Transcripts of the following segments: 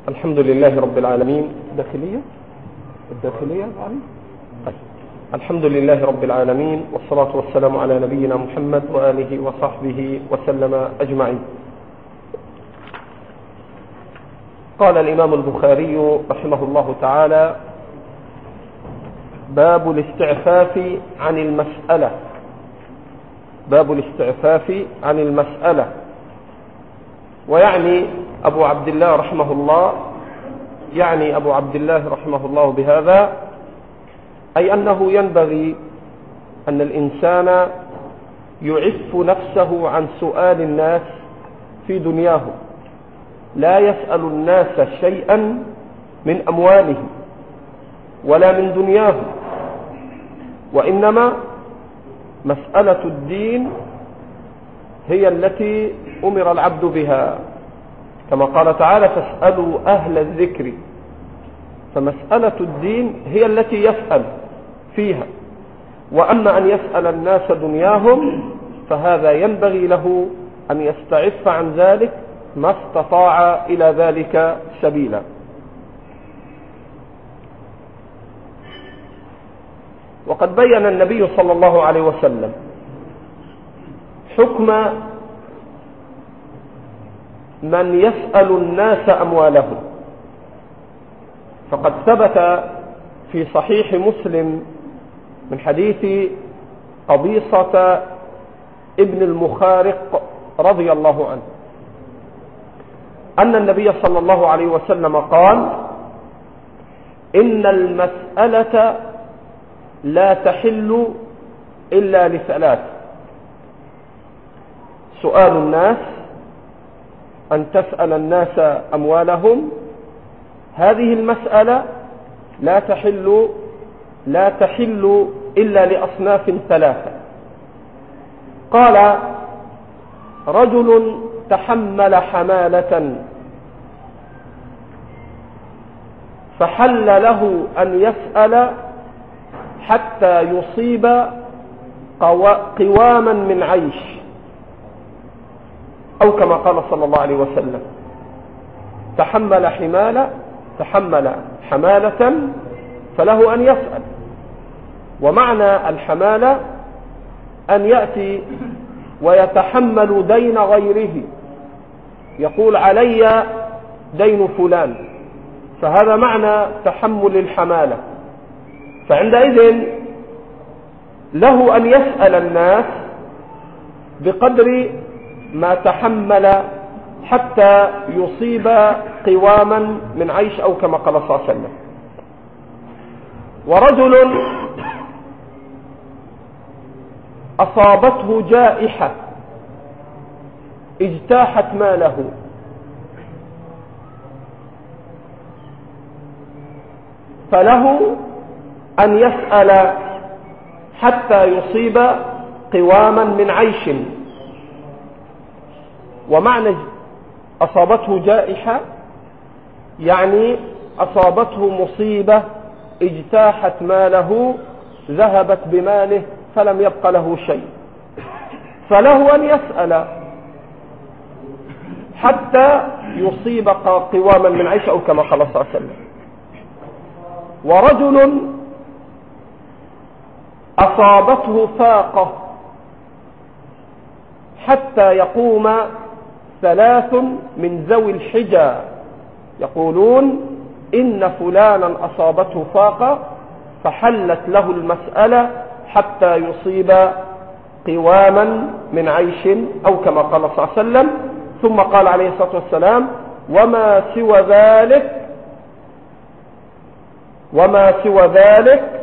الحمد لله رب العالمين. الداخلية يعني؟ الحمد لله رب العالمين، والصلاة والسلام على نبينا محمد وآله وصحبه وسلم أجمعين. قال الإمام البخاري رحمه الله تعالى: باب الاستعفاف عن المسألة. باب الاستعفاف عن المسألة. ويعني أبو عبد الله رحمه الله بهذا أي أنه ينبغي أن الإنسان يعف نفسه عن سؤال الناس في دنياه، لا يسأل الناس شيئا من أموالهم ولا من دنياه، وإنما مسألة الدين هي التي أمر العبد بها، كما قال تعالى: فاسألوا أهل الذكر. فمسألة الدين هي التي يسأل فيها، وأما أن يسأل الناس دنياهم فهذا ينبغي له أن يستعف عن ذلك ما استطاع إلى ذلك سبيلا. وقد بين النبي صلى الله عليه وسلم حكم من يسأل الناس أموالهم، فقد ثبت في صحيح مسلم من حديث قبيصة ابن المخارق رضي الله عنه أن النبي صلى الله عليه وسلم قال: إن المسألة لا تحل إلا لثلاث: سؤال الناس، أن تسأل الناس أموالهم، هذه المسألة لا تحل إلا لأصناف ثلاثة. قال: رجل تحمل حمالة فحل له أن يسأل حتى يصيب قواما من عيش، أو كما قال صلى الله عليه وسلم: تحمل حمالة فله أن يسأل. ومعنى الحمالة أن يأتي ويتحمل دين غيره، يقول: علي دين فلان، فهذا معنى تحمل الحمالة. فعندئذ له أن يسأل الناس بقدر ما تحمل حتى يصيب قواما من عيش، أو كما قال صلى الله عليه وسلم. ورجل أصابته جائحة اجتاحت ماله، فله أن يسأل حتى يصيب قواما من عيش. ومعنى أصابته جائحة يعني أصابته مصيبة اجتاحت ماله، ذهبت بماله فلم يبق له شيء، فله أن يسأل حتى يصيب قواما من عيش، أو كما قال صلى الله عليه وسلم. ورجل أصابته فاقة حتى يقوم 3 من ذوي الحجى يقولون: إن فلانا أصابته فاقة، فحلت له المسألة حتى يصيب قواما من عيش، أو كما قال صلى الله عليه وسلم. ثم قال عليه الصلاة والسلام: وما سوى ذلك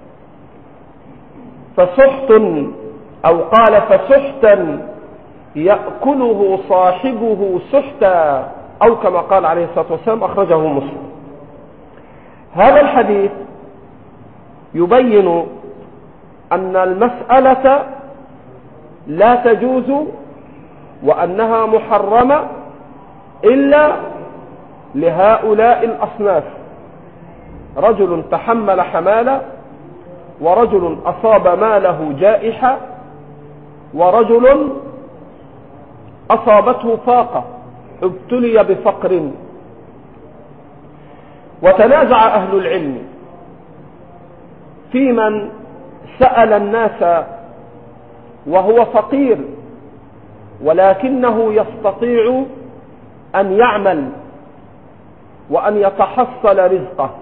فسحت، أو قال: فسحتا يأكله صاحبه سحتا، أو كما قال عليه الصلاة والسلام، أخرجه مسلم. هذا الحديث يبين أن المسألة لا تجوز وأنها محرمة إلا لهؤلاء الأصناف: رجل تحمل حمالة، ورجل أصاب ماله جائحة، ورجل أصابته فاقة ابتلي بفقر. وتنازع أهل العلم في من سأل الناس وهو فقير ولكنه يستطيع أن يعمل وأن يتحصل رزقه،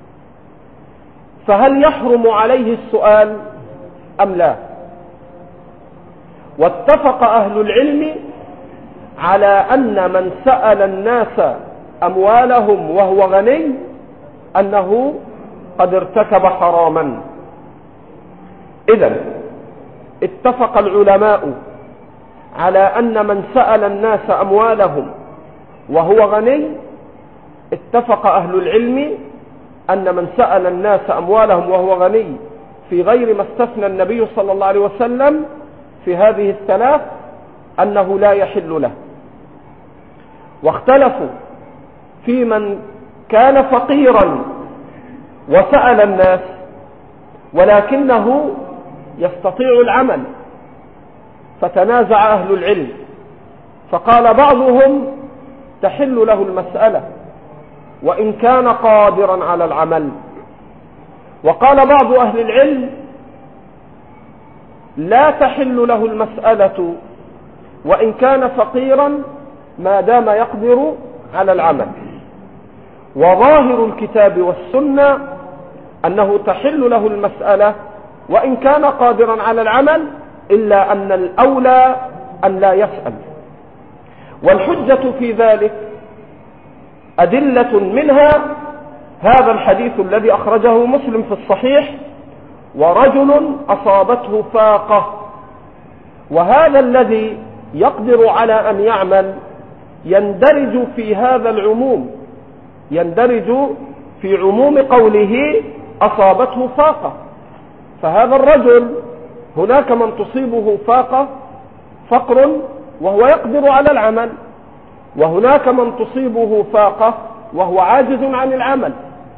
فهل يحرم عليه السؤال أم لا؟ واتفق أهل العلم على أن من سأل الناس أموالهم وهو غني أنه قد ارتكب حراما. إذن اتفق العلماء على أن من سأل الناس أموالهم وهو غني، اتفق أهل العلم أن من سأل الناس أموالهم وهو غني في غير ما استثنى النبي صلى الله عليه وسلم في هذه الثلاث أنه لا يحل له. واختلفوا في من كان فقيرا وسأل الناس ولكنه يستطيع العمل، فتنازع أهل العلم، فقال بعضهم تحل له المسألة وإن كان قادرا على العمل، وقال بعض أهل العلم لا تحل له المسألة وإن كان فقيرا ما دام يقدر على العمل. وظاهر الكتاب والسنة أنه تحل له المسألة وإن كان قادرا على العمل، إلا أن الأولى أن لا يسأل. والحجة في ذلك أدلة منها هذا الحديث الذي أخرجه مسلم في الصحيح: ورجل أصابته فاقة. وهذا الذي يقدر على أن يعمل يندرج في هذا العموم، يندرج في عموم قوله أصابته فاقة. فهذا الرجل هناك من تصيبه فاقة فقر وهو يقدر على العمل، وهناك من تصيبه فاقة وهو عاجز عن العمل.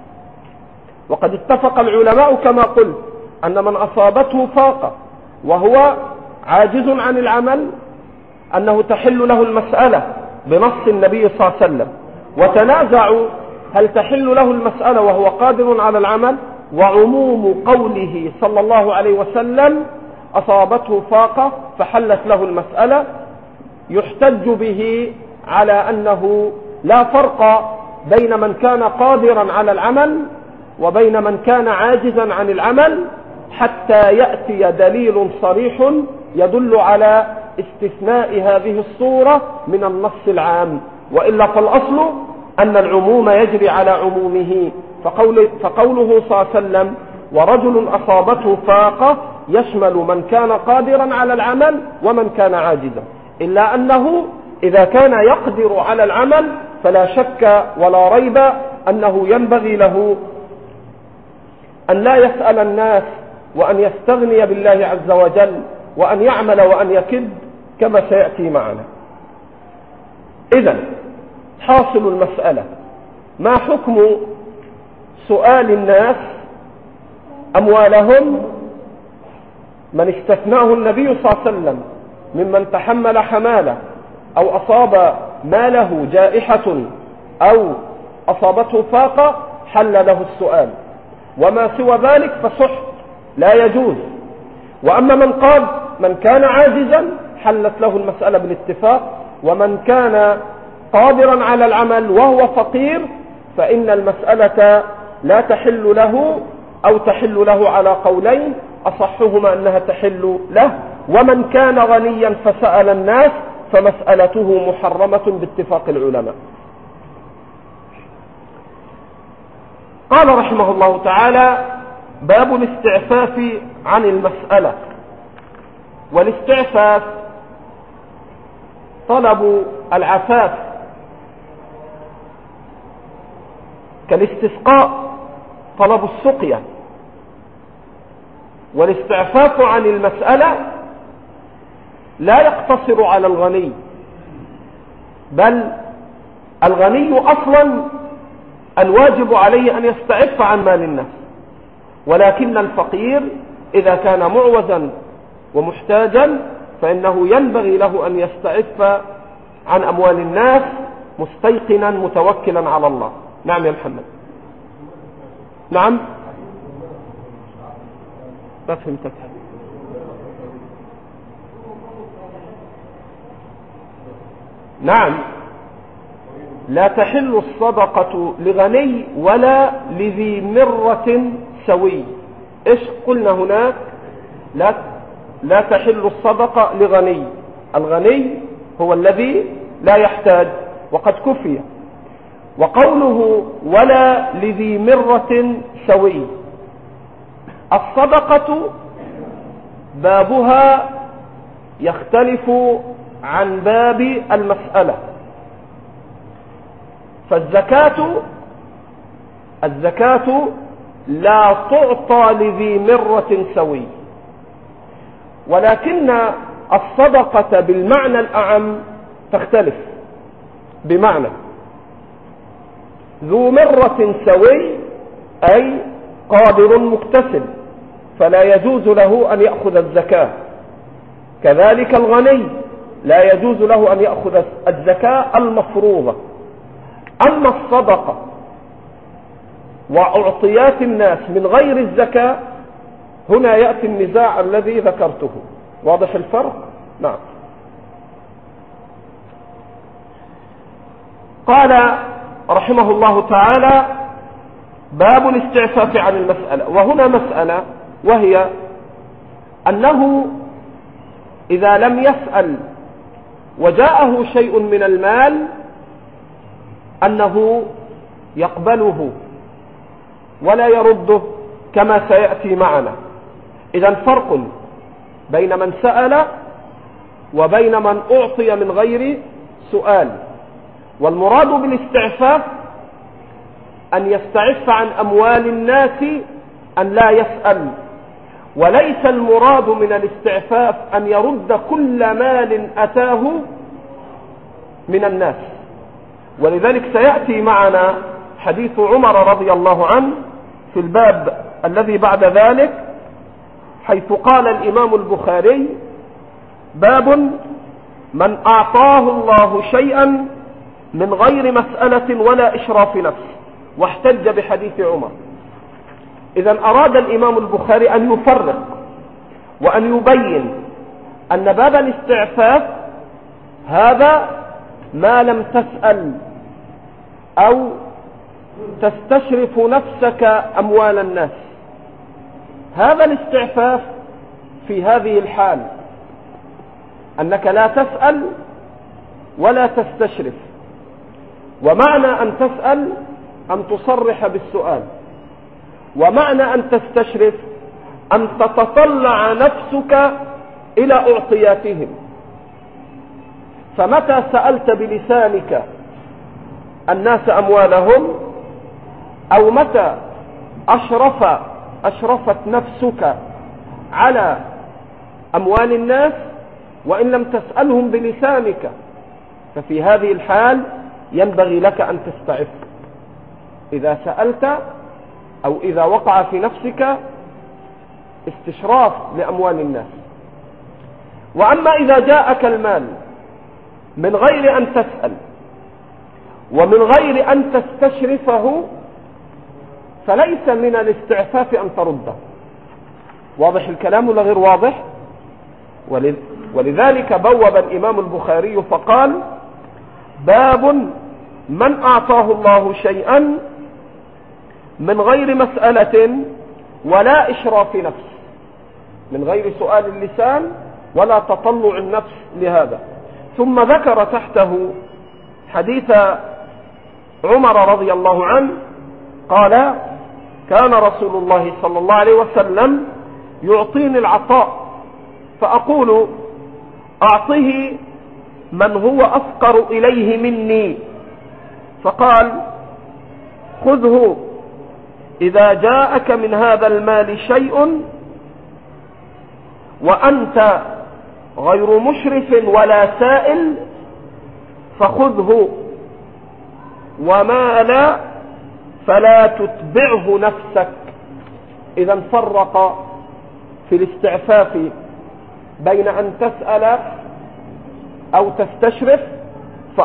وقد اتفق العلماء كما قلت أن من أصابته فاقة وهو عاجز عن العمل أنه تحل له المسألة بنص النبي صلى الله عليه وسلم، وتنازعوا هل تحل له المسألة وهو قادر على العمل، وعموم قوله صلى الله عليه وسلم أصابته فاقة فحلت له المسألة يحتج به على أنه لا فرق بين من كان قادرا على العمل وبين من كان عاجزا عن العمل حتى يأتي دليل صريح يدل على استثناء هذه الصورة من النص العام، وإلا فالأصل أن العموم يجري على عمومه. فقوله صلى الله عليه وسلم ورجل أصابته فاقة يشمل من كان قادرا على العمل ومن كان عاجزا، إلا أنه إذا كان يقدر على العمل فلا شك ولا ريب أنه ينبغي له أن لا يسأل الناس وأن يستغني بالله عز وجل وأن يعمل وأن يكد كما سيأتي معنا. إذن حاصل المسألة: ما حكم سؤال الناس أموالهم من استثناه النبي صلى الله عليه وسلم ممن تحمل حمالة أو أصاب ماله جائحة أو أصابته فاقة حل له السؤال، وما سوى ذلك فسحت لا يجوز. وأما من كان عاجزا حلت له المسألة بالاتفاق، ومن كان قادرا على العمل وهو فقير فإن المسألة لا تحل له أو تحل له على قولين أصحهما أنها تحل له. ومن كان غنيا فسأل الناس فمسألته محرمة باتفاق العلماء. قال رحمه الله تعالى: باب الاستعفاف عن المسألة. والاستعفاف طلب العفاف كالاستسقاء طلب السقيا. والاستعفاف عن المسألة لا يقتصر على الغني، بل الغني أصلا الواجب عليه أن يستعف عن مال الناس، ولكن الفقير إذا كان معوزا ومحتاجا فإنه ينبغي له أن يستعف عن أموال الناس مستيقنا متوكلا على الله. نعم يا محمد. نعم، ما فهمتك. نعم، لا تحل الصدقة لغني ولا لذي مرة سوي. ايش قلنا هناك؟ لا تحل الصدقة لغني. الغني هو الذي لا يحتاج وقد كفي. وقوله ولا لذي مرة سوي، الصدقة بابها يختلف عن باب المسألة. فالزكاة لا تعطى لذي مرة سوي، ولكن الصدقة بالمعنى الأعم تختلف. بمعنى ذو مرة سوي أي قادر مكتسب، فلا يجوز له أن يأخذ الزكاة. كذلك الغني لا يجوز له أن يأخذ الزكاة المفروضة. أما الصدقة وأعطيات الناس من غير الزكاة، هنا يأتي النزاع الذي ذكرته. واضح الفرق؟ نعم. قال رحمه الله تعالى باب الاستعفاف عن المسألة. وهنا مسألة، وهي أنه إذا لم يسأل وجاءه شيء من المال أنه يقبله ولا يرده كما سيأتي معنا. إذن فرق بين من سأل وبين من أعطي من غير سؤال. والمراد بالاستعفاف أن يستعف عن أموال الناس، أن لا يسأل. وليس المراد من الاستعفاف أن يرد كل مال أتاه من الناس. ولذلك سيأتي معنا حديث عمر رضي الله عنه في الباب الذي بعد ذلك، حيث قال الإمام البخاري باب من أعطاه الله شيئا من غير مسألة ولا إشراف نفس، واحتج بحديث عمر. إذن أراد الإمام البخاري أن يفرق وأن يبين أن باب الاستعفاف هذا ما لم تسأل أو تستشرف نفسك أموال الناس. هذا الاستعفاف في هذه الحال أنك لا تسأل ولا تستشرف. ومعنى أن تسأل أن تصرح بالسؤال، ومعنى أن تستشرف أن تتطلع نفسك إلى أعطياتهم. فمتى سألت بلسانك الناس أموالهم، أو متى أشرفت نفسك على أموال الناس وإن لم تسألهم بلسانك، ففي هذه الحال ينبغي لك أن تستعف. إذا سألت أو إذا وقع في نفسك استشراف لأموال الناس. وأما إذا جاءك المال من غير أن تسأل ومن غير أن تستشرفه، فليس من الاستعفاف أن ترده. واضح الكلام ولا غير واضح؟ ولذلك بوب الإمام البخاري فقال باب من أعطاه الله شيئا من غير مسألة ولا إشراف نفس، من غير سؤال اللسان ولا تطلع النفس لهذا. ثم ذكر تحته حديث عمر رضي الله عنه قال كان رسول الله صلى الله عليه وسلم يعطيني العطاء فأقول أعطه من هو أفقر إليه مني، فقال خذه إذا جاءك من هذا المال شيء وأنت غير مشرف ولا سائل فخذه، وما لا فلا تتبعه نفسك. إذا فرق في الاستعفاف بين أن تسأل أو تستشرف،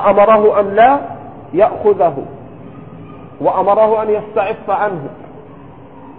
فأمره أن لا يأخذه وأمره أن يستعف عنه.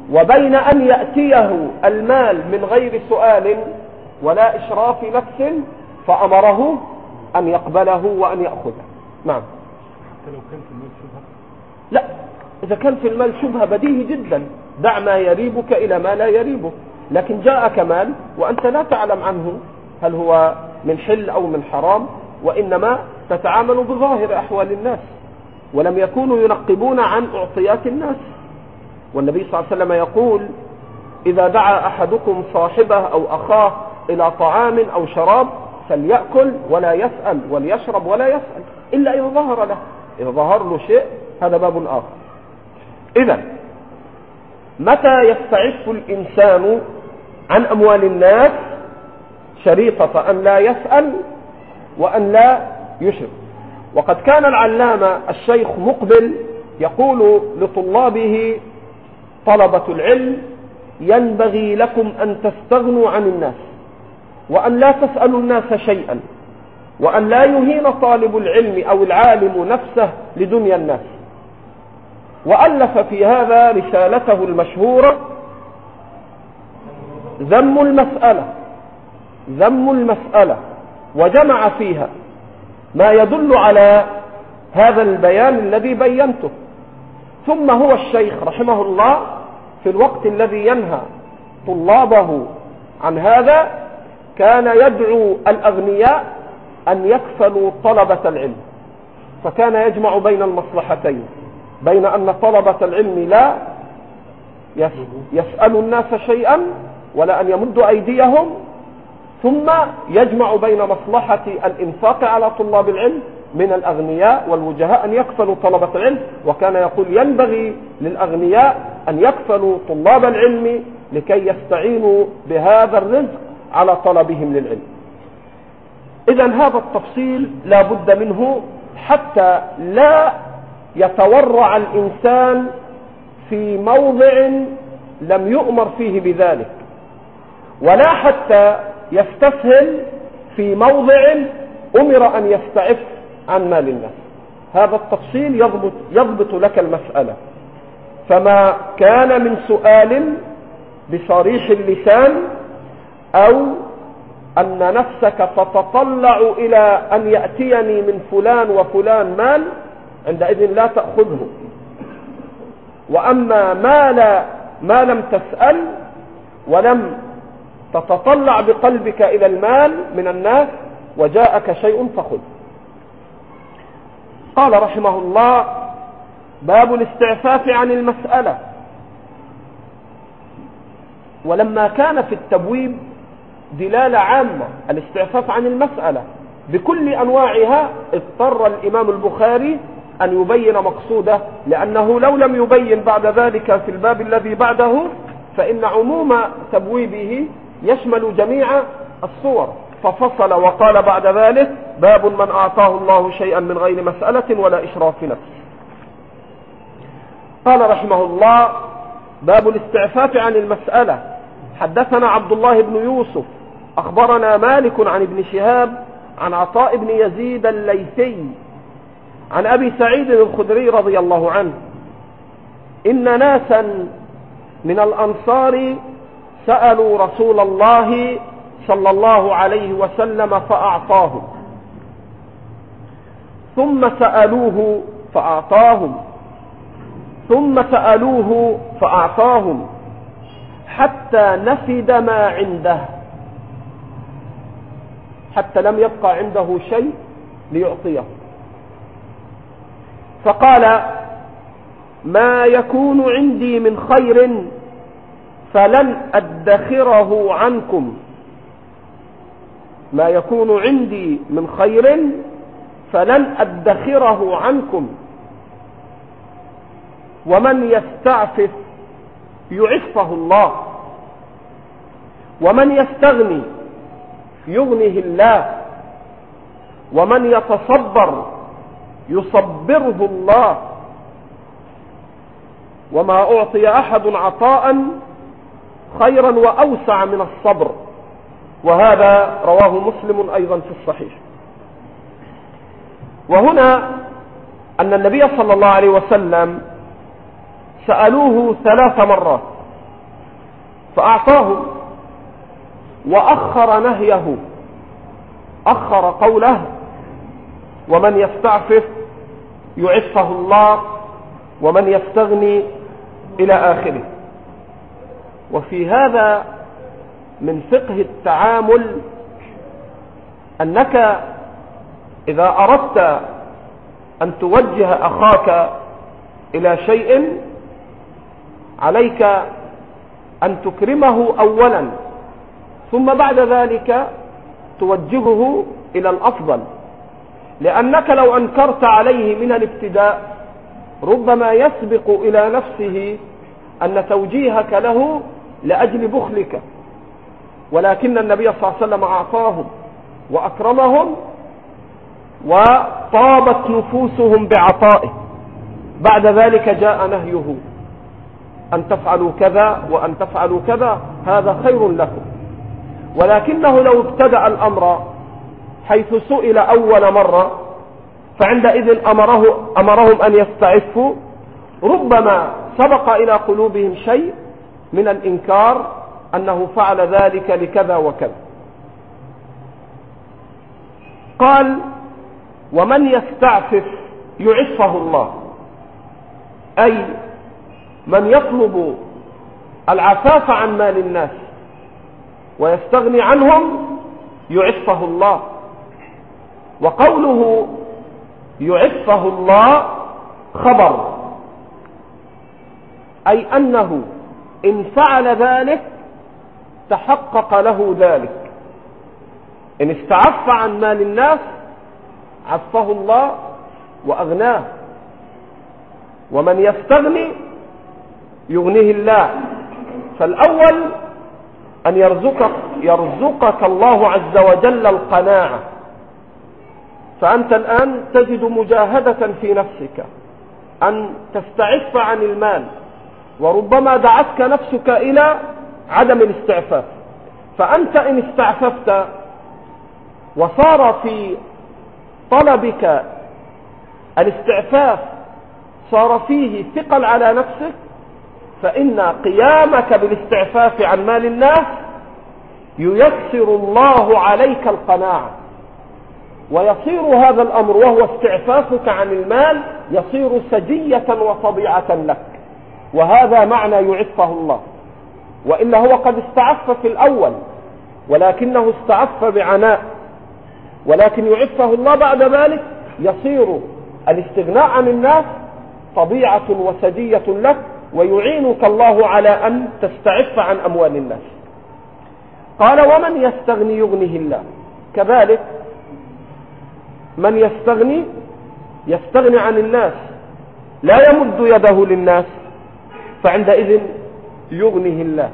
وبين أن يأتيه المال من غير سؤال ولا إشراف نفس، فأمره أن يقبله وأن يأخذه. نعم. حتى لو كان في المال شبهة؟ لا، إذا كان في المال شبهة بديهي جدا، دع ما يريبك إلى ما لا يريبك. لكن جاءك مال وأنت لا تعلم عنه هل هو من حل أو من حرام، وإنما تتعامل بظاهر أحوال الناس، ولم يكونوا ينقبون عن أعطيات الناس. والنبي صلى الله عليه وسلم يقول: إذا دعا أحدكم صاحبه أو أخاه إلى طعام أو شراب فليأكل ولا يسأل، وليشرب ولا يسأل، إلا إذا ظهر له. إذا ظهر له شيء هذا باب آخر. إذن متى يستعف الإنسان عن أموال الناس؟ شريطة أن لا يسأل وأن لا يشرك. وقد كان العلامة الشيخ مقبل يقول لطلابه: طلبة العلم، ينبغي لكم أن تستغنوا عن الناس، وأن لا تسألوا الناس شيئا، وأن لا يهين طالب العلم أو العالم نفسه لدنيا الناس. وألف في هذا رسالته المشهورة ذم المسألة، وجمع فيها ما يدل على هذا البيان الذي بينته. ثم هو الشيخ رحمه الله في الوقت الذي ينهى طلابه عن هذا كان يدعو الأغنياء أن يكفلوا طلبة العلم، فكان يجمع بين المصلحتين، بين أن طلبة العلم لا يسألوا الناس شيئا ولا أن يمدوا أيديهم، ثم يجمع بين مصلحة الإنفاق على طلاب العلم من الأغنياء والوجهاء أن يكفلوا طلبة العلم. وكان يقول: ينبغي للأغنياء أن يكفلوا طلاب العلم لكي يستعينوا بهذا الرزق على طلبهم للعلم. إذن هذا التفصيل لا بد منه حتى لا يتورع الإنسان في موضع لم يؤمر فيه بذلك، ولا حتى يستسهل في موضع أمر أن يستعف عن مال الناس. هذا التفصيل يضبط لك المسألة. فما كان من سؤال بصريح اللسان، أو أن نفسك تتطلع إلى أن يأتيني من فلان وفلان مال، عندئذ لا تأخذه. وأما ما لم تسأل ولم تتطلع بقلبك إلى المال من الناس وجاءك شيء فخذ. قال رحمه الله: باب الاستعفاف عن المسألة. ولما كان في التبويب دلالة عامة الاستعفاف عن المسألة بكل أنواعها، اضطر الإمام البخاري أن يبين مقصوده، لأنه لو لم يبين بعد ذلك في الباب الذي بعده فإن عموم تبويبه يشمل جميع الصور، ففصل وقال بعد ذلك: باب من أعطاه الله شيئا من غير مسألة ولا إشراف نفس. قال رحمه الله: باب الاستعفاف عن المسألة. حدثنا عبد الله بن يوسف أخبرنا مالك عن ابن شهاب عن عطاء بن يزيد الليثي عن أبي سعيد الخدري رضي الله عنه: إن ناسا من الأنصار سألوا رسول الله صلى الله عليه وسلم فأعطاهم، ثم سألوه فأعطاهم، ثم سألوه فأعطاهم، حتى نفد ما عنده، حتى لم يبقى عنده شيء ليعطيه. فقال: ما يكون عندي من خير فلن أدخره عنكم، ما يكون عندي من خير فلن أدخره عنكم، ومن يستعفف يعفه الله، ومن يستغني يغنيه الله، ومن يتصبر يصبره الله، وما أعطي أحد عطاء خيرا وأوسع من الصبر. وهذا رواه مسلم أيضا في الصحيح. وهنا أن النبي صلى الله عليه وسلم سألوه 3 مرات فأعطاهم وأخر نهيه، أخر قوله ومن يستعفف يعفه الله ومن يستغني إلى آخره. وفي هذا من فقه التعامل أنك إذا أردت أن توجه أخاك إلى شيء عليك أن تكرمه أولا، ثم بعد ذلك توجهه إلى الأفضل، لأنك لو أنكرت عليه من الابتداء ربما يسبق إلى نفسه أن توجيهك له لأجل بخلك، ولكن النبي صلى الله عليه وسلم أعطاهم وأكرمهم وطابت نفوسهم بعطائه. بعد ذلك جاء نهيه أن تفعلوا كذا وأن تفعلوا كذا، هذا خير لكم. ولكنه لو ابتدأ الأمر حيث سئل أول مرة فعندئذ أمرهم أن يستعفوا، ربما سبق إلى قلوبهم شيء من الإنكار أنه فعل ذلك لكذا وكذا. قال ومن يستعفف يعفه الله، أي من يطلب العفاف عن مال الناس ويستغني عنهم يعفه الله. وقوله يعفه الله خبر، أي أنه إن فعل ذلك تحقق له ذلك. إن استعف عن مال الناس عفه الله وأغناه، ومن يستغني يغنيه الله. فالأول أن يرزقك الله عز وجل القناعة، فأنت الآن تجد مجاهدة في نفسك أن تستعف عن المال، وربما دعتك نفسك إلى عدم الاستعفاف. فأنت إن استعففت وصار في طلبك الاستعفاف صار فيه ثقل على نفسك، فإن قيامك بالاستعفاف عن مال الناس ييسر الله عليك القناعة، ويصير هذا الأمر وهو استعفافك عن المال يصير سجية وطبيعة لك. وهذا معنى يعفه الله. وإلا هو قد استعف في الأول ولكنه استعف بعناء، ولكن يعفه الله بعد ذلك يصير الاستغناء عن الناس طبيعة وسجية لك، ويعينك الله على أن تستعف عن أموال الناس. قال ومن يستغني يغنيه الله، كذلك من يستغني عن الناس لا يمد يده للناس فعندئذ يغنيه الله.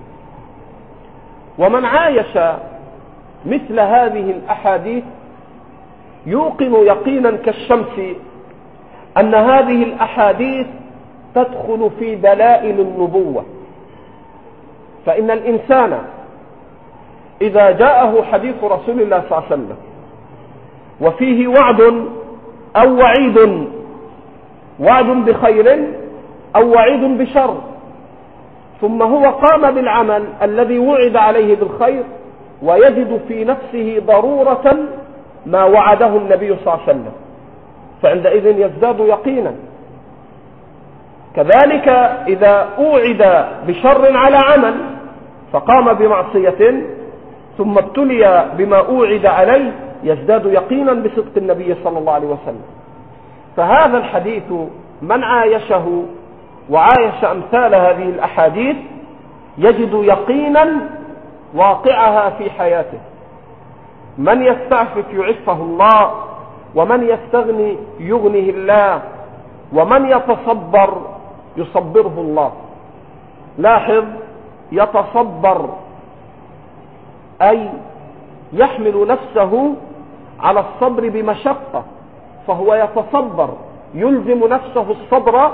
ومن عايش مثل هذه الأحاديث يوقن يقينا كالشمس أن هذه الأحاديث تدخل في دلائل النبوة. فإن الإنسان إذا جاءه حديث رسول الله صلى الله عليه وسلم وفيه وعد أو وعد بخير أو وعيد بشر، ثم هو قام بالعمل الذي وعد عليه بالخير ويجد في نفسه ضرورة ما وعده النبي صلى الله عليه وسلم، فعندئذ يزداد يقينا. كذلك إذا أوعد بشر على عمل فقام بمعصية ثم ابتلي بما أوعد عليه يزداد يقينا بصدق النبي صلى الله عليه وسلم. فهذا الحديث من عايشه وعايش أمثال هذه الأحاديث يجد يقينا واقعها في حياته. من يستعفف يعفه الله، ومن يستغني يغنيه الله، ومن يتصبر يصبره الله. لاحظ، يتصبر أي يحمل نفسه على الصبر بمشقة، فهو يتصبر يلزم نفسه الصبر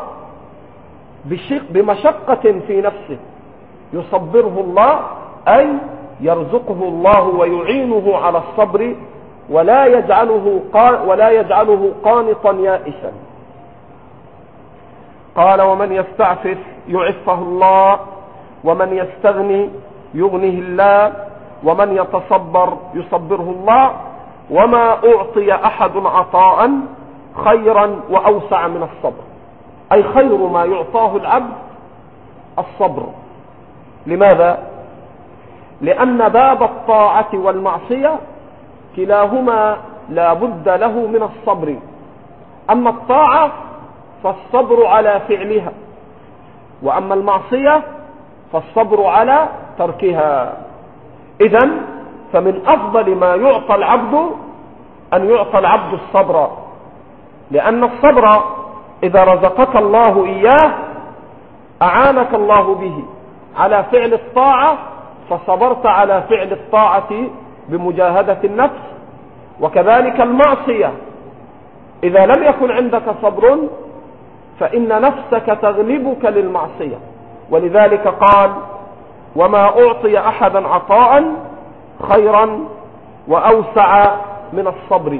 بمشقة في نفسه. يصبره الله أي يرزقه الله ويعينه على الصبر ولا يجعله قانطا يائسا. قال ومن يستعفف يعفه الله ومن يستغني يغنيه الله، ومن يتصبر يصبره الله، وما أعطي أحد عطاء خيرا وأوسع من الصبر، أي خير ما يعطاه العبد الصبر. لماذا؟ لأن باب الطاعة والمعصية كلاهما لا بد له من الصبر. أما الطاعة فالصبر على فعلها، وأما المعصية فالصبر على تركها. إذن فمن أفضل ما يعطى العبد أن يعطى العبد الصبر، لأن الصبر إذا رزقك الله إياه أعانك الله به على فعل الطاعة، فصبرت على فعل الطاعة بمجاهدة النفس. وكذلك المعصية إذا لم يكن عندك صبر فإن نفسك تغلبك للمعصية. ولذلك قال: وما أعطي أحدا عطاء خيرا وأوسع من الصبر.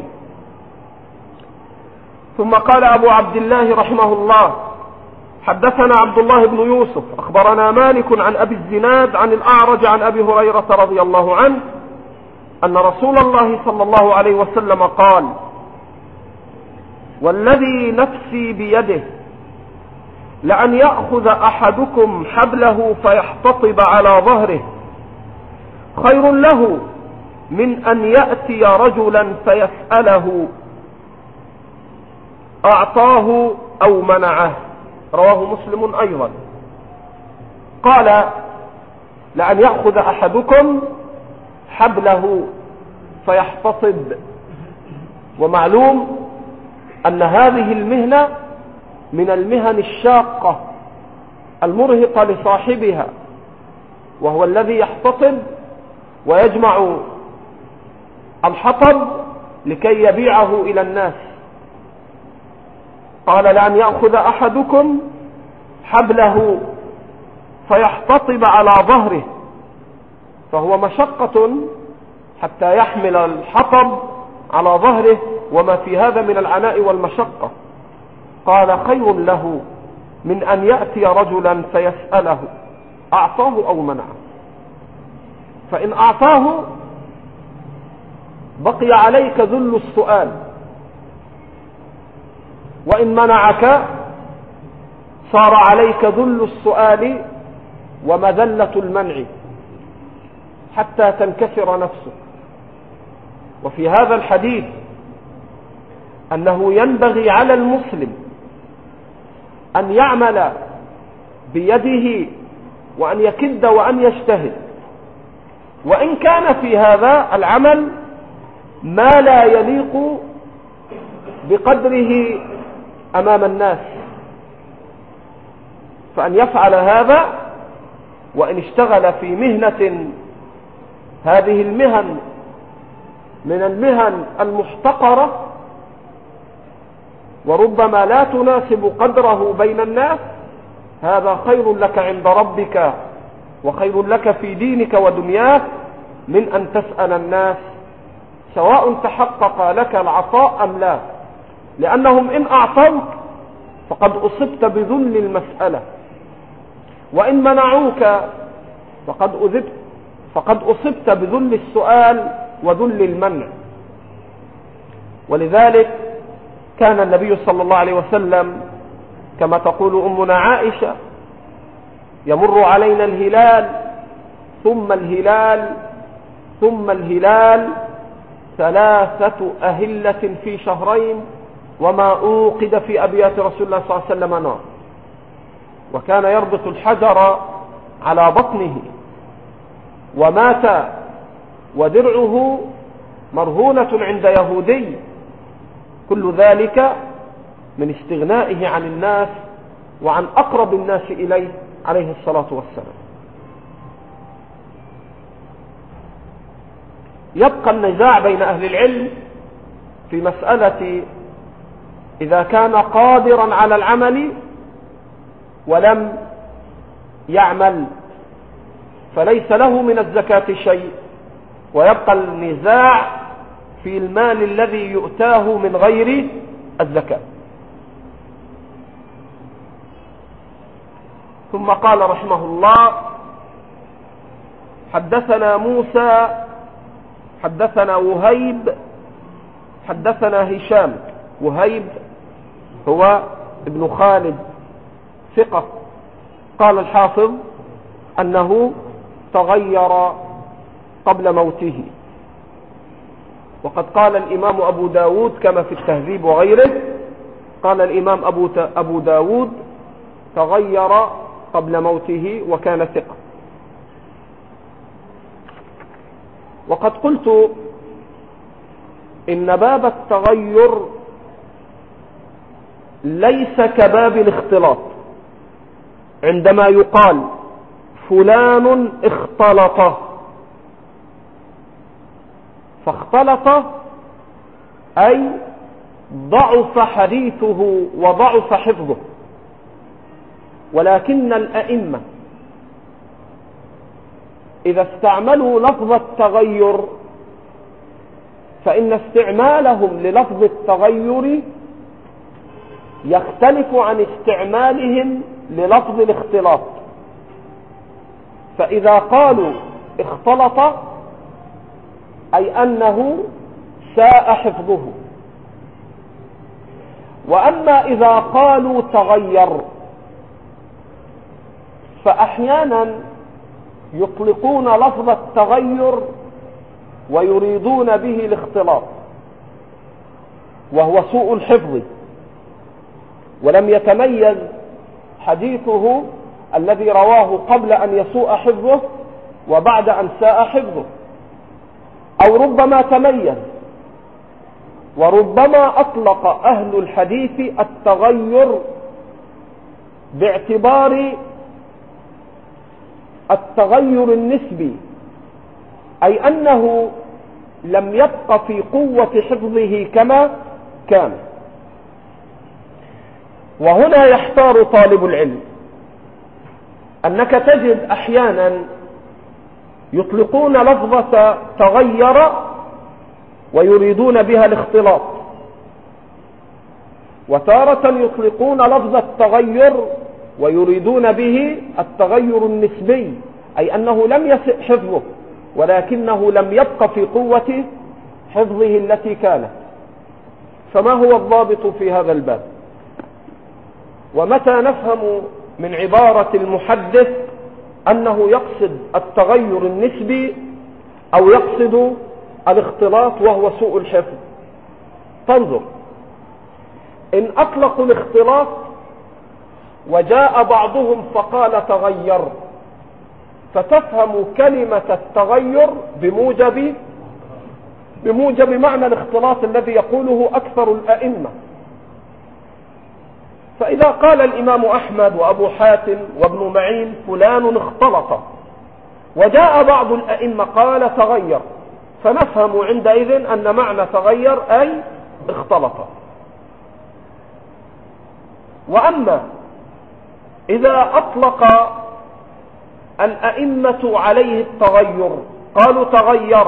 ثم قال أبو عبد الله رحمه الله: حدثنا عبد الله بن يوسف أخبرنا مالك عن أبي الزناد عن الأعرج عن أبي هريرة رضي الله عنه أن رسول الله صلى الله عليه وسلم قال: والذي نفسي بيده لأن يأخذ أحدكم حبله فيحتطب على ظهره خير له من أن يأتي رجلا فيسأله أعطاه أو منعه. رواه مسلم أيضا. قال: لأن يأخذ أحدكم حبله فيحتطب. ومعلوم أن هذه المهنة من المهن الشاقة المرهقة لصاحبها، وهو الذي يحتطب ويجمع الحطب لكي يبيعه إلى الناس. قال: لأن يأخذ أحدكم حبله فيحتطب على ظهره، فهو مشقة حتى يحمل الحطب على ظهره، وما في هذا من العناء والمشقة. قال: خير له من أن يأتي رجلا فيسأله أعطاه أو منعه. فإن أعطاه بقي عليك ذل السؤال، وإن منعك صار عليك ذل السؤال ومذلة المنع حتى تنكسر نفسك. وفي هذا الحديث أنه ينبغي على المسلم أن يعمل بيده وأن يكد وأن يجتهد، وإن كان في هذا العمل ما لا يليق بقدره أمام الناس، فأن يفعل هذا. وإن اشتغل في مهنة هذه المهن من المهن المحتقرة وربما لا تناسب قدره بين الناس، هذا خير لك عند ربك وخير لك في دينك ودنياك من أن تسأل الناس سواء تحقق لك العطاء أم لا، لأنهم إن أعطوك فقد أصبت بذل المسألة، وإن منعوك فقد أصبت بذل السؤال وذل المنع. ولذلك كان النبي صلى الله عليه وسلم كما تقول أمنا عائشة: يمر علينا الهلال ثم الهلال ثم الهلال 3 أهلة في شهرين وما أوقد في أبيات رسول الله صلى الله عليه وسلم نار. وكان يربط الحجر على بطنه ومات ودرعه مرهونة عند يهودي. كل ذلك من استغنائه عن الناس وعن أقرب الناس إليه عليه الصلاة والسلام. يبقى النزاع بين أهل العلم في مسألة إذا كان قادرا على العمل ولم يعمل فليس له من الزكاة شيء، ويبقى النزاع في المال الذي يؤتاه من غير الزكاة. ثم قال رحمه الله: حدثنا موسى حدثنا وهيب حدثنا هشام. وهيب هو ابن خالد ثقة. قال الحافظ أنه تغير قبل موته. وقد قال الإمام أبو داود كما في التهذيب وغيره، قال الإمام أبو داود تغير قبل موته وكان ثقة. وقد قلت إن باب التغير ليس كباب الاختلاط. عندما يقال فلان اختلط، فاختلط أي ضعف حديثه وضعف حفظه. ولكن الأئمة إذا استعملوا لفظ التغير فإن استعمالهم للفظ التغير يختلف عن استعمالهم للفظ الاختلاط. فإذا قالوا اختلط أي أنه ساء حفظه. وأما إذا قالوا تغير فأحيانا يطلقون لفظ التغير ويريدون به الاختلاط، وهو سوء الحفظ، ولم يتميز حديثه الذي رواه قبل أن يسوء حفظه وبعد أن ساء حفظه، أو ربما تميز. وربما أطلق أهل الحديث التغير باعتبار التغير النسبي، أي أنه لم يبق في قوة حفظه كما كان. وهنا يحتار طالب العلم، أنك تجد أحيانا يطلقون لفظة تغير ويريدون بها الاختلاط، وتارة يطلقون لفظ التغير ويريدون به التغير النسبي، أي أنه لم يسئ حفظه ولكنه لم يبق في قوة حفظه التي كانت. فما هو الضابط في هذا الباب؟ ومتى نفهم من عبارة المحدث أنه يقصد التغير النسبي أو يقصد الاختلاط وهو سوء الحفظ؟ تنظر، إن أطلقوا الاختلاط وجاء بعضهم فقال تغير، فتفهم كلمة التغير بموجب معنى الاختلاط الذي يقوله أكثر الأئمة. فإذا قال الإمام أحمد وأبو حاتم وابن معين فلان اختلط، وجاء بعض الأئمة قال تغير، فنفهم عندئذ أن معنى تغير أي اختلط. وأما إذا أطلق الأئمة عليه التغير، قالوا تغير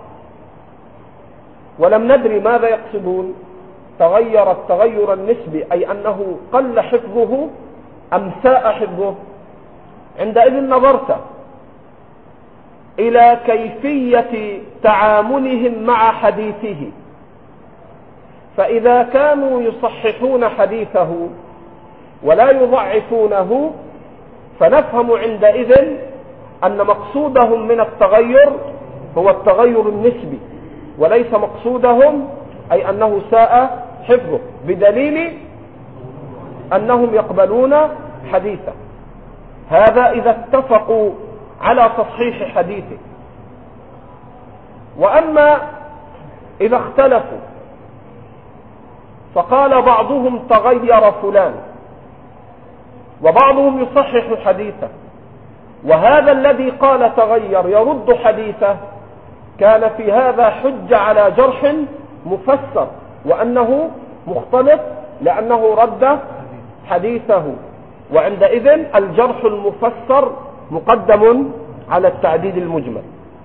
ولم ندري ماذا يقصدون، تغير التغير النسبي أي أنه قل حفظه أم ساء حفظه، عندئذ نظرت إلى كيفية تعاملهم مع حديثه. فإذا كانوا يصححون حديثه ولا يضعفونه فنفهم عندئذ أن مقصودهم من التغير هو التغير النسبي، وليس مقصودهم أي أنه ساء حفظه، بدليل أنهم يقبلون حديثه. هذا إذا اتفقوا على تصحيح حديثه. وأما إذا اختلفوا فقال بعضهم تغير فلان وبعضهم يصحح حديثه، وهذا الذي قال تغير يرد حديثه، كان في هذا حجة على جرح مفسر وأنه مختلط لأنه رد حديثه، وعندئذ الجرح المفسر مقدم على التعديد المجمل.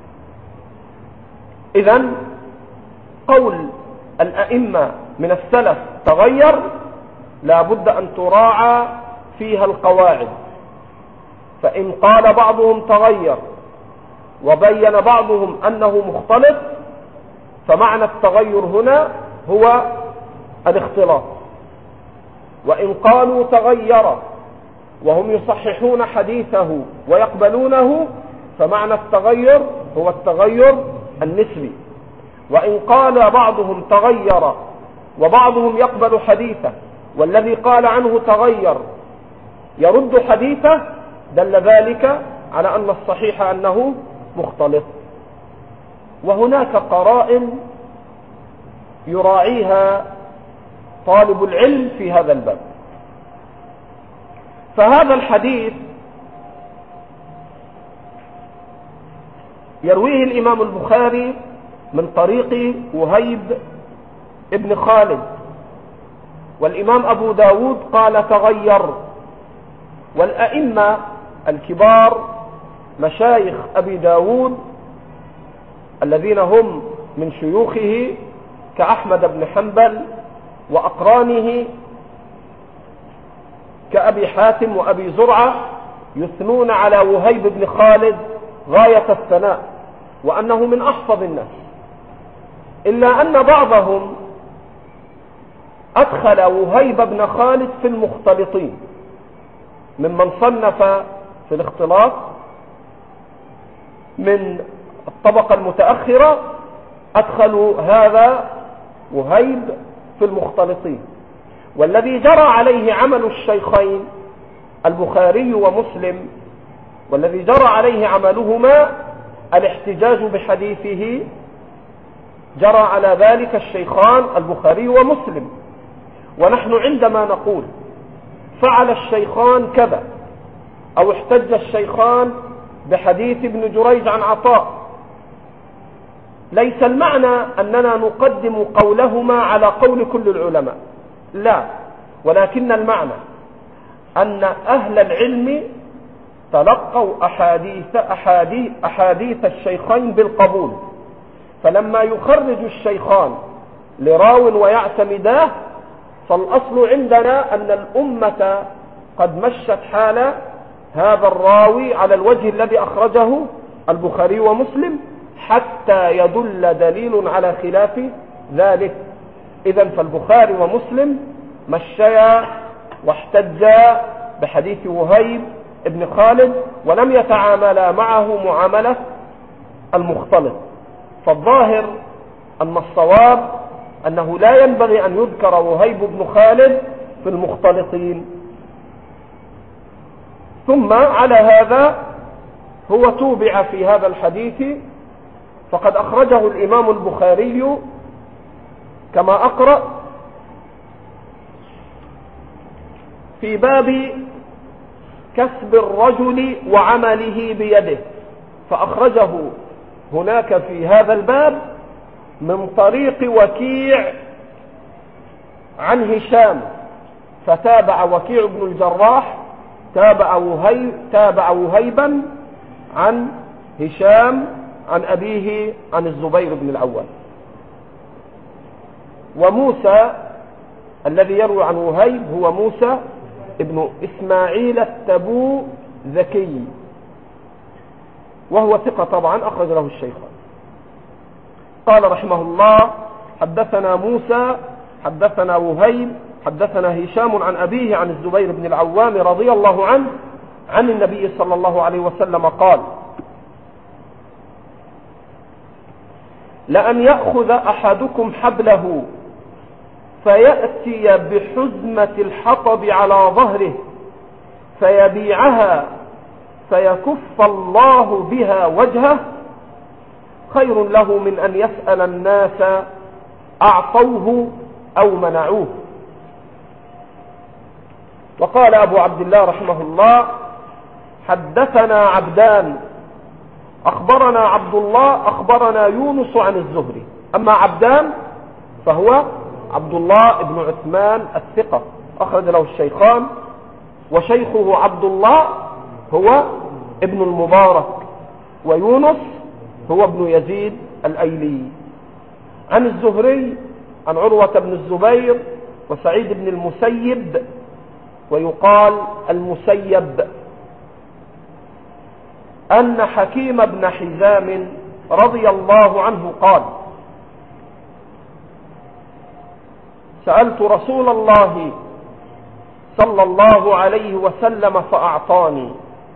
إذن قول الأئمة من السلف تغير لا بد أن تراعى فيها القواعد. فإن قال بعضهم تغير وبين بعضهم أنه مختلط، فمعنى التغير هنا هو الاختلاط. وإن قالوا تغير وهم يصححون حديثه ويقبلونه، فمعنى التغير هو التغير النسبي. وإن قال بعضهم تغير وبعضهم يقبل حديثه، والذي قال عنه تغير يرد حديثه، دل ذلك على أن الصحيح أنه مختلط. وهناك قرائن يراعيها طالب العلم في هذا الباب. فهذا الحديث يرويه الإمام البخاري من طريق وهيب ابن خالد، والإمام أبو داود قال تغير. والأئمة الكبار مشايخ أبي داود الذين هم من شيوخه كأحمد بن حنبل وأقرانه كأبي حاتم وأبي زرعة يثنون على وهيب بن خالد غاية الثناء، وأنه من أحفظ الناس، إلا أن بعضهم أدخل وهيب بن خالد في المختلطين، ممن صنف في الاختلاط من الطبقة المتأخرة، أدخلوا هذا وهيب في المختلطين. والذي جرى عليه عمل الشيخين البخاري ومسلم، والذي جرى عليه عملهما الاحتجاج بحديثه، جرى على ذلك الشيخان البخاري ومسلم. ونحن عندما نقول فعل الشيخان كذا أو احتج الشيخان بحديث ابن جريج عن عطاء، ليس المعنى أننا نقدم قولهما على قول كل العلماء، لا، ولكن المعنى أن أهل العلم تلقوا أحاديث الشيخين بالقبول، فلما يخرج الشيخان لراو ويعتمداه، فالأصل عندنا أن الأمة قد مشت حال هذا الراوي على الوجه الذي أخرجه البخاري ومسلم، حتى يدل دليل على خلاف ذلك. إذن فالبخاري ومسلم مشيا واحتجا بحديث وهيب ابن خالد، ولم يتعاملا معه معاملة المختلط. فالظاهر أن الصواب أنه لا ينبغي أن يذكر وهيب بن خالد في المختلطين. ثم على هذا هو توبع في هذا الحديث، فقد أخرجه الإمام البخاري كما أقرأ في باب كسب الرجل وعمله بيده، فأخرجه هناك في هذا الباب من طريق وكيع عن هشام، فتابع وكيع بن الجراح تابع وهيبا عن هشام عن أبيه عن الزبير بن العوام. وموسى الذي يروي عن وهيب هو موسى ابن إسماعيل التبوذكي، وهو ثقة طبعا، أخرج له الشيخان. قال رحمه الله: حدثنا موسى حدثنا وهيب حدثنا هشام عن أبيه عن الزبير بن العوام رضي الله عنه عن النبي صلى الله عليه وسلم قال: لأن يأخذ أحدكم حبله فيأتي بحزمة الحطب على ظهره فيبيعها فيكف الله بها وجهه خير له من أن يسأل الناس أعطوه أو منعوه. وقال أبو عبد الله رحمه الله: حدثنا عبدان أخبرنا عبد الله أخبرنا يونس عن الزهري. أما عبدان فهو عبد الله بن عثمان الثقة، أخرج له الشيخان، وشيخه عبد الله هو ابن المبارك، ويونس هو ابن يزيد الأيلي. عن الزهري عن عروة بن الزبير وسعيد بن المسيب، ويقال المسيب. أن حكيم بن حزام رضي الله عنه قال: سألت رسول الله صلى الله عليه وسلم فأعطاني،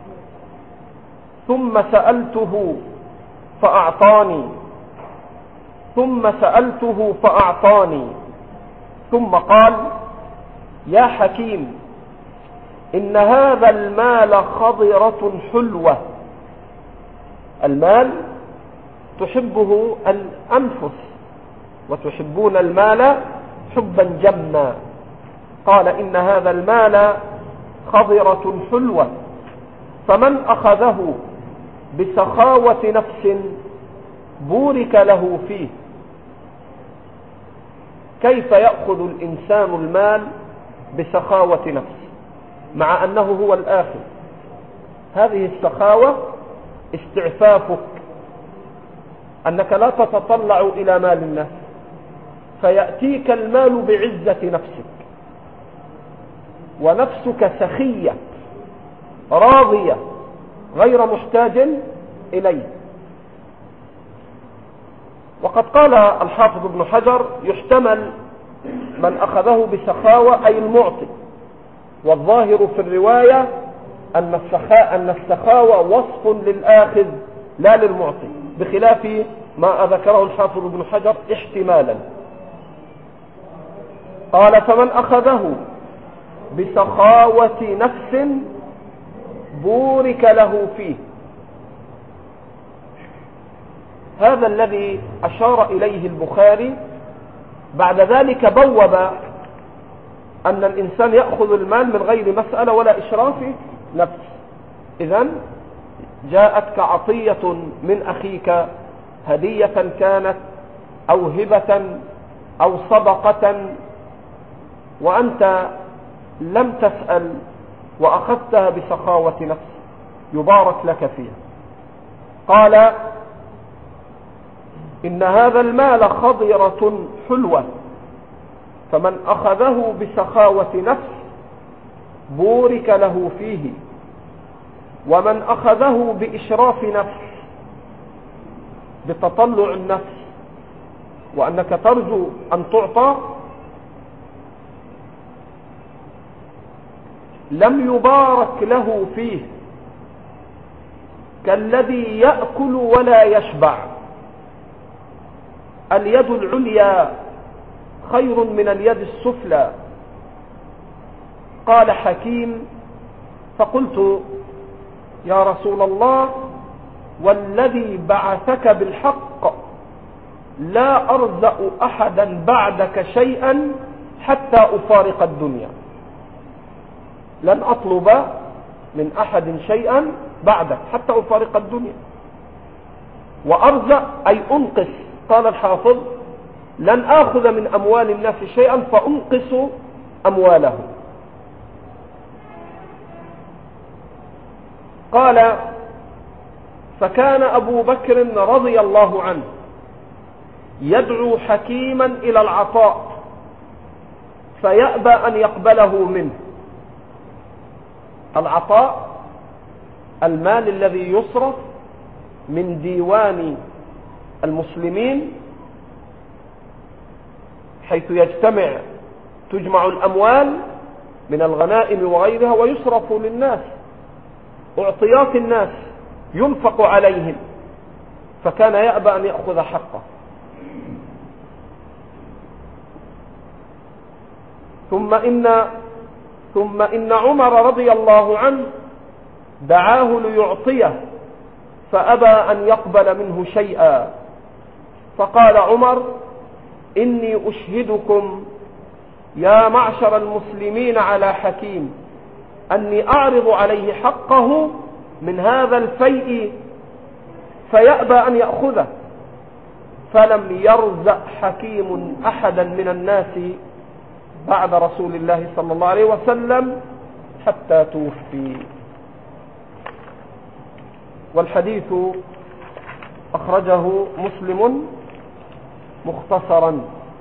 ثم سألته فأعطاني، ثم سألته فأعطاني، ثم قال: يا حكيم، إن هذا المال خضرة حلوة. المال تحبه الأنفس وتحبون المال حبا جما. قال: إن هذا المال خضرة حلوة، فمن أخذه بسخاوة نفس بورك له فيه. كيف يأخذ الإنسان المال بسخاوة نفس مع أنه هو الآخذ؟ هذه السخاوة استعفافك، أنك لا تتطلع إلى مال الناس، فيأتيك المال بعزة نفسك، ونفسك سخية راضية غير محتاج إليه. وقد قال الحافظ ابن حجر: يحتمل من أخذه بسخاوة أي المعطي، والظاهر في الرواية أن السخاوة وصف للآخذ لا للمعطي، بخلاف ما ذكره الحافظ ابن حجر احتمالا. قال: فمن أخذه بسخاوة نفس بورك له فيه. هذا الذي أشار إليه البخاري. بعد ذلك بوب أن الإنسان يأخذ المال من غير مسألة ولا إشراف نفس. إذن جاءتك عطية من أخيك، هدية كانت أو هبة أو صدقة، وأنت لم تسأل وأخذتها بسخاوة نفس، يبارك لك فيها. قال: إن هذا المال خضرة حلوة، فمن أخذه بسخاوة نفس بورك له فيه، ومن أخذه بإشراف نفس، بتطلع النفس وأنك ترجو أن تعطى، لم يبارك له فيه، كالذي يأكل ولا يشبع. اليد العليا خير من اليد السفلى. قال حكيم: فقلت: يا رسول الله، والذي بعثك بالحق لا أرزق أحدا بعدك شيئا حتى أفارق الدنيا. لن أطلب من أحد شيئا بعدك حتى أفارق الدنيا. وأرزق أي أنقص. قال الحافظ: لن آخذ من أموال الناس شيئا فأنقص أموالهم. قال: فكان أبو بكر رضي الله عنه يدعو حكيما إلى العطاء فيأبى أن يقبله منه. العطاء المال الذي يصرف من ديوان المسلمين، حيث تجمع الأموال من الغنائم وغيرها ويصرف للناس، أعطيات الناس ينفق عليهم، فكان يأبى أن يأخذ حقه. ثم إن عمر رضي الله عنه دعاه ليعطيه فأبى أن يقبل منه شيئا، فقال عمر: إني أشهدكم يا معشر المسلمين على حكيم أني أعرض عليه حقه من هذا الفيء فيأبى أن يأخذه. فلم يرزق حكيم أحدا من الناس بعد رسول الله صلى الله عليه وسلم حتى توفي. والحديث أخرجه مسلم مختصرا.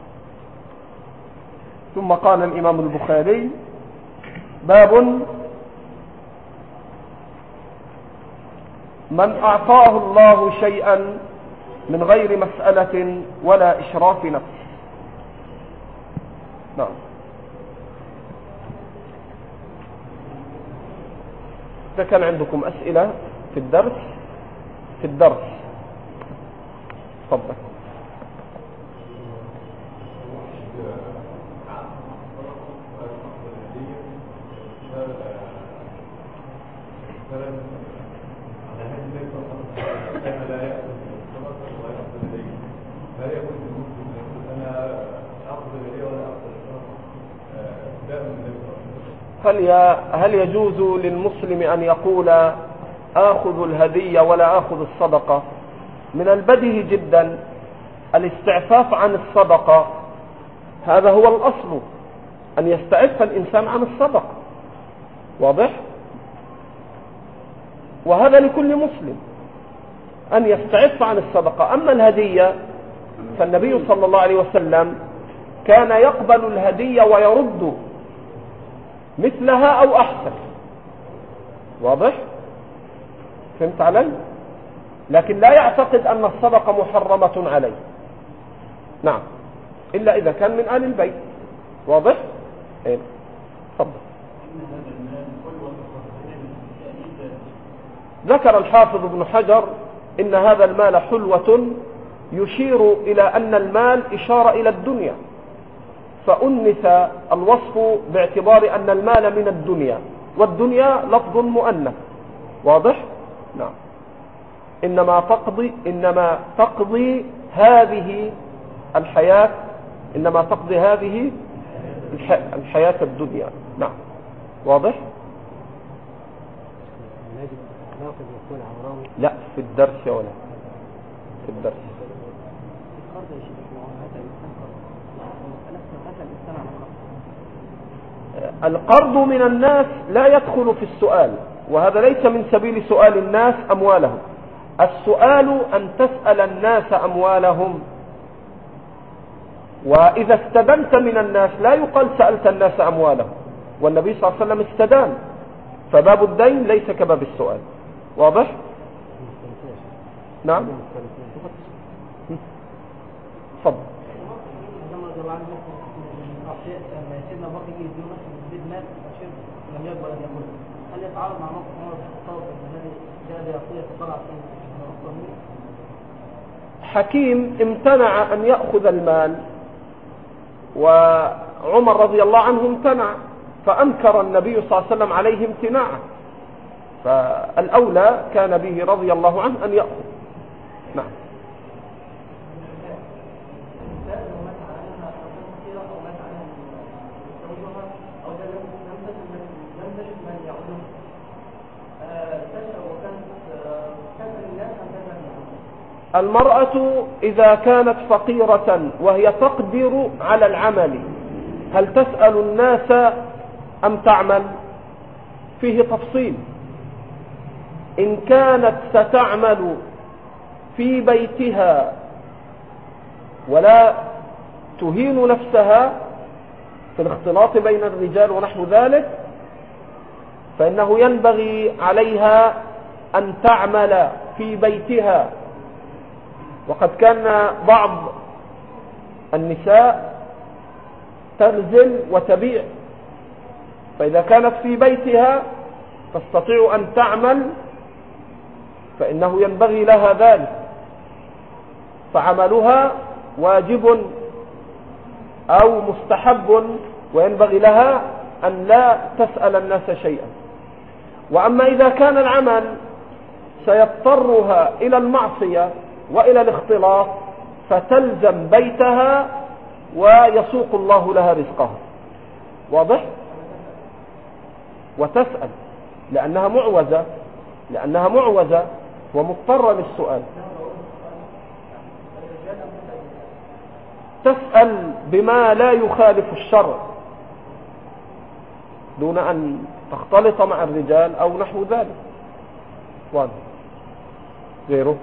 ثم قال الإمام البخاري: باب من أعطاه الله شيئا من غير مسألة ولا إشراف نفس. نعم. إذا كان عندكم أسئلة في الدرس تفضل. هل يجوز للمسلم أن يقول آخذ الهدية ولا آخذ الصدقة؟ من البديهي جدا الاستعفاف عن الصدقة، هذا هو الأصل، أن يستعف الإنسان عن الصدقة، واضح؟ وهذا لكل مسلم أن يستعف عن الصدقة. أما الهدية فالنبي صلى الله عليه وسلم كان يقبل الهدية ويرد مثلها أو أحسن، واضح؟ فهمت علي؟ لكن لا يعتقد أن الصدقة محرمة عليه، نعم، إلا إذا كان من آل البيت، واضح؟ إيه؟ تفضل. ذكر الحافظ ابن حجر إن هذا المال حلوة، يشير إلى أن المال إشارة إلى الدنيا، فأنث الوصف باعتبار أن المال من الدنيا، والدنيا لفظ مؤنث، واضح؟ نعم. إنما تقضي هذه الحياة، إنما تقضي هذه الحياة الدنيا، نعم، واضح؟ لا، في الدرس ولا في الدرس. القرض من الناس لا يدخل في السؤال، وهذا ليس من سبيل سؤال الناس أموالهم. السؤال أن تسأل الناس أموالهم، وإذا استدنت من الناس لا يقال سألت الناس أموالهم، والنبي صلى الله عليه وسلم استدان، فباب الدين ليس كباب السؤال، واضح؟ نعم. تفضل. هل يتعارض مع موقف عمر بن الخطاب الذي جاء بوصية طلع فيه؟ حكيم امتنع أن يأخذ المال، وعمر رضي الله عنه امتنع، فأنكر النبي صلى الله عليه وسلم عليه امتناعه، فالأولى كان به رضي الله عنه أن يأخذ. نعم. المرأة إذا كانت فقيرة وهي تقدر على العمل، هل تسأل الناس أم تعمل؟ فيه تفصيل. إن كانت ستعمل في بيتها ولا تهين نفسها في الاختلاط بين الرجال ونحو ذلك، فإنه ينبغي عليها أن تعمل في بيتها. وقد كان بعض النساء تغزل وتبيع، فإذا كانت في بيتها تستطيع أن تعمل فإنه ينبغي لها ذلك، فعملها واجب أو مستحب، وينبغي لها أن لا تسأل الناس شيئا. وأما إذا كان العمل سيضطرها إلى المعصية وإلى الاختلاط، فتلزم بيتها ويسوق الله لها رزقها، واضح؟ وتسأل لأنها معوزة ومضطرة للسؤال. تسأل بما لا يخالف الشرع دون أن تختلط مع الرجال أو نحو ذلك، واضح؟ غيره؟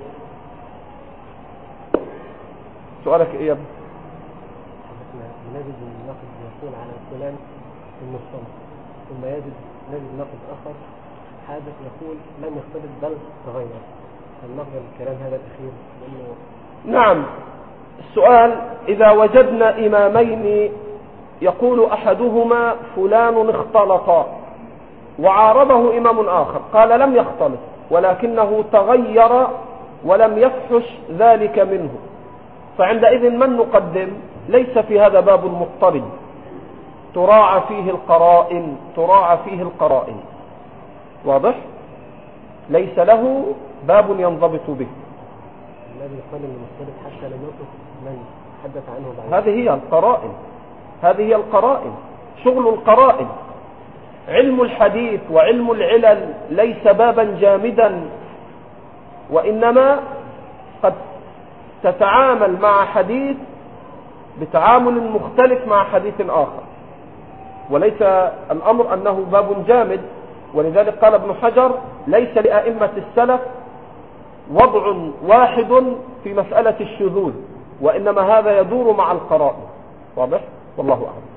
سؤالك إيه يا ابني؟ نجد النقد يقول على فلان المصطلح، ثم نجد نقد آخر حادث يقول لم يختلط بل تغير، هل نقبل الكلام هذا الأخير؟ نعم. السؤال: إذا وجدنا إمامين يقول أحدهما فلان اختلط، وعارضه إمام آخر قال لم يختلط ولكنه تغير ولم يفحش ذلك منه، فعندئذ من نقدم؟ ليس في هذا باب مضطرد، تراعى فيه القرائن. واضح؟ ليس له باب ينضبط به. الذي يقال انه مختلف حتى لم يطلق من حدث عنه بعد. هذه هي القرائن، شغل القرائن. علم الحديث وعلم العلل ليس بابا جامدا، وإنما قد تتعامل مع حديث بتعامل مختلف مع حديث آخر، وليس الأمر أنه باب جامد. ولذلك قال ابن حجر: ليس لأئمة السلف وضع واحد في مسألة الشذوذ، وإنما هذا يدور مع القرائن. واضح؟ والله أعلم.